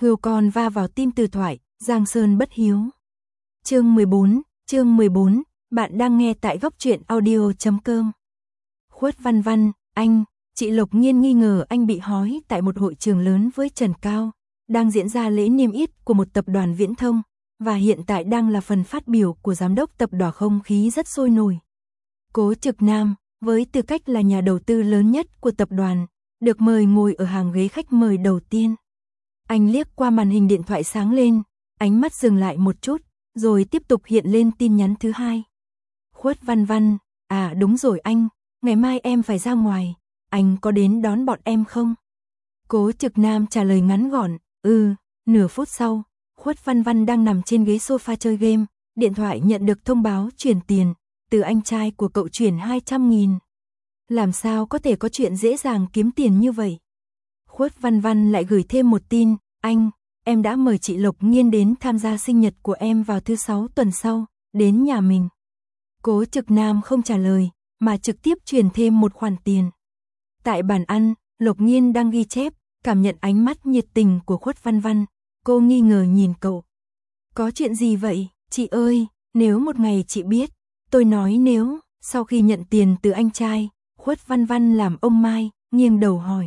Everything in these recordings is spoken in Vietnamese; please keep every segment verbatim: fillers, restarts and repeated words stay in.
Hươu con va vào tim Từ Thoại, Giang Sơn bất hiếu. Chương mười bốn, chương mười bốn, bạn đang nghe tại góc truyện audio chấm com. Khuất Văn Văn, anh, chị Lộc Nhiên nghi ngờ anh bị hói tại một hội trường lớn với Trần Cao, đang diễn ra lễ niêm yết của một tập đoàn viễn thông, và hiện tại đang là phần phát biểu của giám đốc tập đoàn, không khí rất sôi nổi. Cố Trực Nam, với tư cách là nhà đầu tư lớn nhất của tập đoàn, được mời ngồi ở hàng ghế khách mời đầu tiên. Anh liếc qua màn hình điện thoại sáng lên, ánh mắt dừng lại một chút, rồi tiếp tục hiện lên tin nhắn thứ hai. Khuất Văn Văn, à đúng rồi anh, ngày mai em phải ra ngoài, anh có đến đón bọn em không? Cố Trực Nam trả lời ngắn gọn, ừ. Nửa phút sau, Khuất Văn Văn đang nằm trên ghế sofa chơi game, điện thoại nhận được thông báo chuyển tiền, từ anh trai của cậu chuyển hai trăm nghìn. Làm sao có thể có chuyện dễ dàng kiếm tiền như vậy? Khuất Văn Văn lại gửi thêm một tin, anh, em đã mời chị Lộc Nhiên đến tham gia sinh nhật của em vào thứ sáu tuần sau, đến nhà mình. Cố Trực Nam không trả lời, mà trực tiếp truyền thêm một khoản tiền. Tại bàn ăn, Lộc Nhiên đang ghi chép, cảm nhận ánh mắt nhiệt tình của Khuất Văn Văn, cô nghi ngờ nhìn cậu. Có chuyện gì vậy, chị ơi, nếu một ngày chị biết, tôi nói nếu, sau khi nhận tiền từ anh trai, Khuất Văn Văn làm ông Mai, nghiêng đầu hỏi.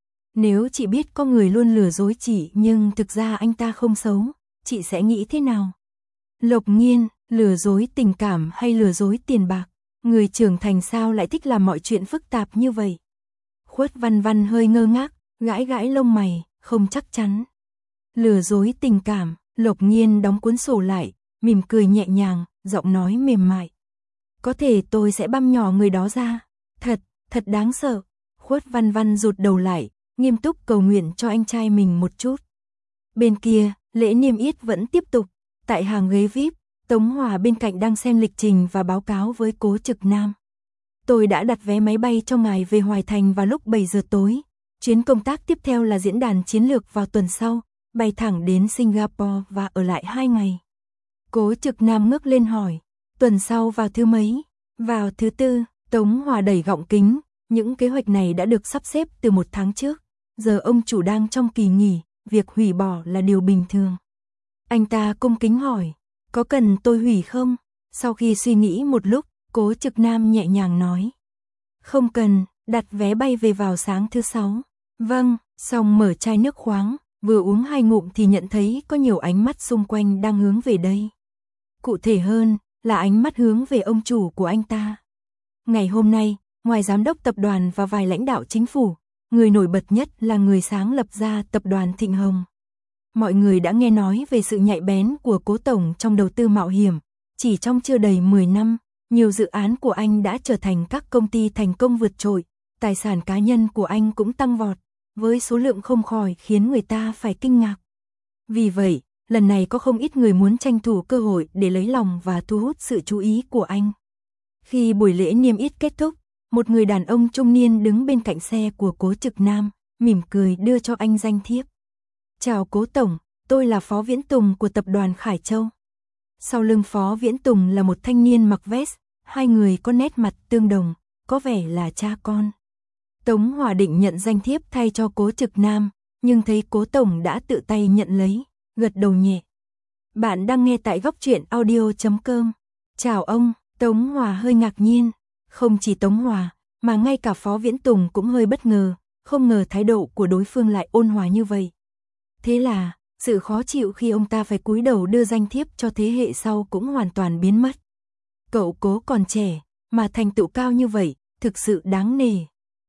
Nếu chị biết có người luôn lừa dối chị nhưng thực ra anh ta không xấu, chị sẽ nghĩ thế nào? Lộc Nhiên, lừa dối tình cảm hay lừa dối tiền bạc? Người trưởng thành sao lại thích làm mọi chuyện phức tạp như vậy? Khuất Văn Văn hơi ngơ ngác, gãi gãi lông mày, không chắc chắn. Lừa dối tình cảm, Lộc Nhiên đóng cuốn sổ lại, mỉm cười nhẹ nhàng, giọng nói mềm mại. Có thể tôi sẽ băm nhỏ người đó ra. Thật, thật đáng sợ. Khuất Văn Văn rụt đầu lại, nghiêm túc cầu nguyện cho anh trai mình một chút. Bên kia, lễ niêm yết vẫn tiếp tục. Tại hàng ghế vi ai pi, Tống Hòa bên cạnh đang xem lịch trình và báo cáo với Cố Trực Nam. Tôi đã đặt vé máy bay cho ngài về Hoài Thành vào lúc bảy giờ tối. Chuyến công tác tiếp theo là diễn đàn chiến lược vào tuần sau, bay thẳng đến Singapore và ở lại hai ngày. Cố Trực Nam ngước lên hỏi, tuần sau vào thứ mấy? Vào thứ tư. Tống Hòa đẩy gọng kính, những kế hoạch này đã được sắp xếp từ một tháng trước. Giờ ông chủ đang trong kỳ nghỉ, việc hủy bỏ là điều bình thường. Anh ta cung kính hỏi, có cần tôi hủy không? Sau khi suy nghĩ một lúc, Cố Trực Nam nhẹ nhàng nói. Không cần, đặt vé bay về vào sáng thứ sáu. Vâng, xong mở chai nước khoáng, vừa uống hai ngụm thì nhận thấy có nhiều ánh mắt xung quanh đang hướng về đây. Cụ thể hơn, là ánh mắt hướng về ông chủ của anh ta. Ngày hôm nay, ngoài giám đốc tập đoàn và vài lãnh đạo chính phủ, người nổi bật nhất là người sáng lập ra tập đoàn Thịnh Hồng. Mọi người đã nghe nói về sự nhạy bén của Cố Tổng trong đầu tư mạo hiểm. Chỉ trong chưa đầy mười năm, nhiều dự án của anh đã trở thành các công ty thành công vượt trội. Tài sản cá nhân của anh cũng tăng vọt, với số lượng không khỏi khiến người ta phải kinh ngạc. Vì vậy, lần này có không ít người muốn tranh thủ cơ hội để lấy lòng và thu hút sự chú ý của anh. Khi buổi lễ niêm yết kết thúc, một người đàn ông trung niên đứng bên cạnh xe của Cố Trực Nam, mỉm cười đưa cho anh danh thiếp. Chào Cố Tổng, tôi là Phó Viễn Tùng của tập đoàn Khải Châu. Sau lưng Phó Viễn Tùng là một thanh niên mặc vest, hai người có nét mặt tương đồng, có vẻ là cha con. Tống Hòa định nhận danh thiếp thay cho Cố Trực Nam, nhưng thấy Cố Tổng đã tự tay nhận lấy, gật đầu nhẹ. Bạn đang nghe tại góc truyện audio chấm com. Chào ông. Tống Hòa hơi ngạc nhiên, không chỉ Tống Hòa, mà ngay cả Phó Viễn Tùng cũng hơi bất ngờ, không ngờ thái độ của đối phương lại ôn hòa như vậy. Thế là, sự khó chịu khi ông ta phải cúi đầu đưa danh thiếp cho thế hệ sau cũng hoàn toàn biến mất. Cậu Cố còn trẻ, mà thành tựu cao như vậy, thực sự đáng nể.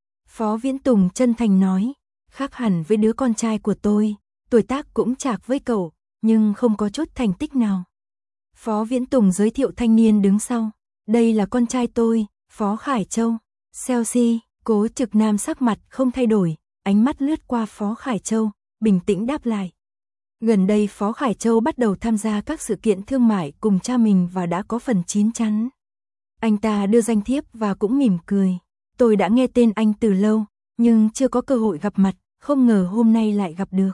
Phó Viễn Tùng chân thành nói, khác hẳn với đứa con trai của tôi, tuổi tác cũng chạc với cậu, nhưng không có chút thành tích nào. Phó Viễn Tùng giới thiệu thanh niên đứng sau. Đây là con trai tôi, Phó Khải Châu. Chelsea, Cố Trực Nam sắc mặt không thay đổi, ánh mắt lướt qua Phó Khải Châu, bình tĩnh đáp lại. Gần đây Phó Khải Châu bắt đầu tham gia các sự kiện thương mại cùng cha mình và đã có phần chín chắn. Anh ta đưa danh thiếp và cũng mỉm cười. Tôi đã nghe tên anh từ lâu, nhưng chưa có cơ hội gặp mặt, không ngờ hôm nay lại gặp được.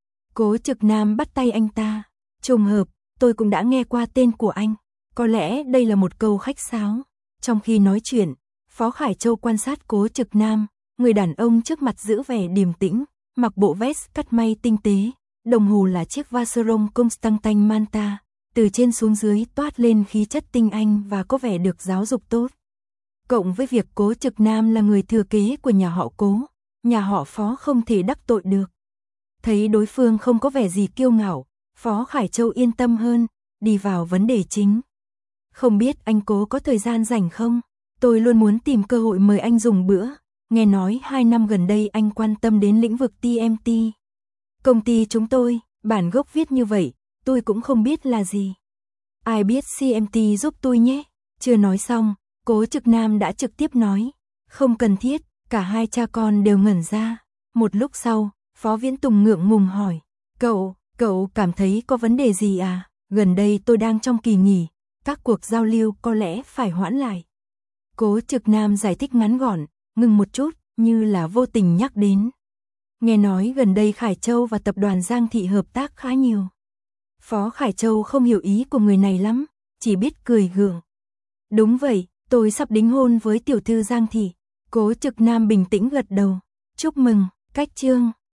Cố Trực Nam bắt tay anh ta. Trùng hợp, tôi cũng đã nghe qua tên của anh. Có lẽ đây là một câu khách sáo. Trong khi nói chuyện, Phó Khải Châu quan sát Cố Trực Nam, người đàn ông trước mặt giữ vẻ điềm tĩnh, mặc bộ vest cắt may tinh tế, Đồng hồ là chiếc Vacheron Constantin Manta, từ trên xuống dưới toát lên khí chất tinh anh và có vẻ được giáo dục tốt. Cộng với việc Cố Trực Nam là người thừa kế của nhà họ Cố, nhà họ Phó không thể đắc tội được. Thấy đối phương không có vẻ gì kiêu ngạo, Phó Khải Châu yên tâm hơn, đi vào vấn đề chính. Không biết anh Cố có thời gian rảnh không? Tôi luôn muốn tìm cơ hội mời anh dùng bữa. Nghe nói hai năm gần đây anh quan tâm đến lĩnh vực tê em tê. Công ty chúng tôi, bản gốc viết như vậy, tôi cũng không biết là gì. Ai biết xê em tê giúp tôi nhé. Chưa nói xong, Cố Trực Nam đã trực tiếp nói. Không cần thiết, cả hai cha con đều ngẩn ra. Một lúc sau, Phó Viễn Tùng ngượng ngùng hỏi. Cậu, cậu cảm thấy có vấn đề gì à? Gần đây tôi đang trong kỳ nghỉ, các cuộc giao lưu có lẽ phải hoãn lại. Cố Trực Nam giải thích ngắn gọn, ngừng một chút, như là vô tình nhắc đến. Nghe nói gần đây Khải Châu và tập đoàn Giang Thị hợp tác khá nhiều. Phó Khải Châu không hiểu ý của người này lắm, chỉ biết cười gượng. Đúng vậy, tôi sắp đính hôn với tiểu thư Giang Thị. Cố Trực Nam bình tĩnh gật đầu. Chúc mừng, cách chương.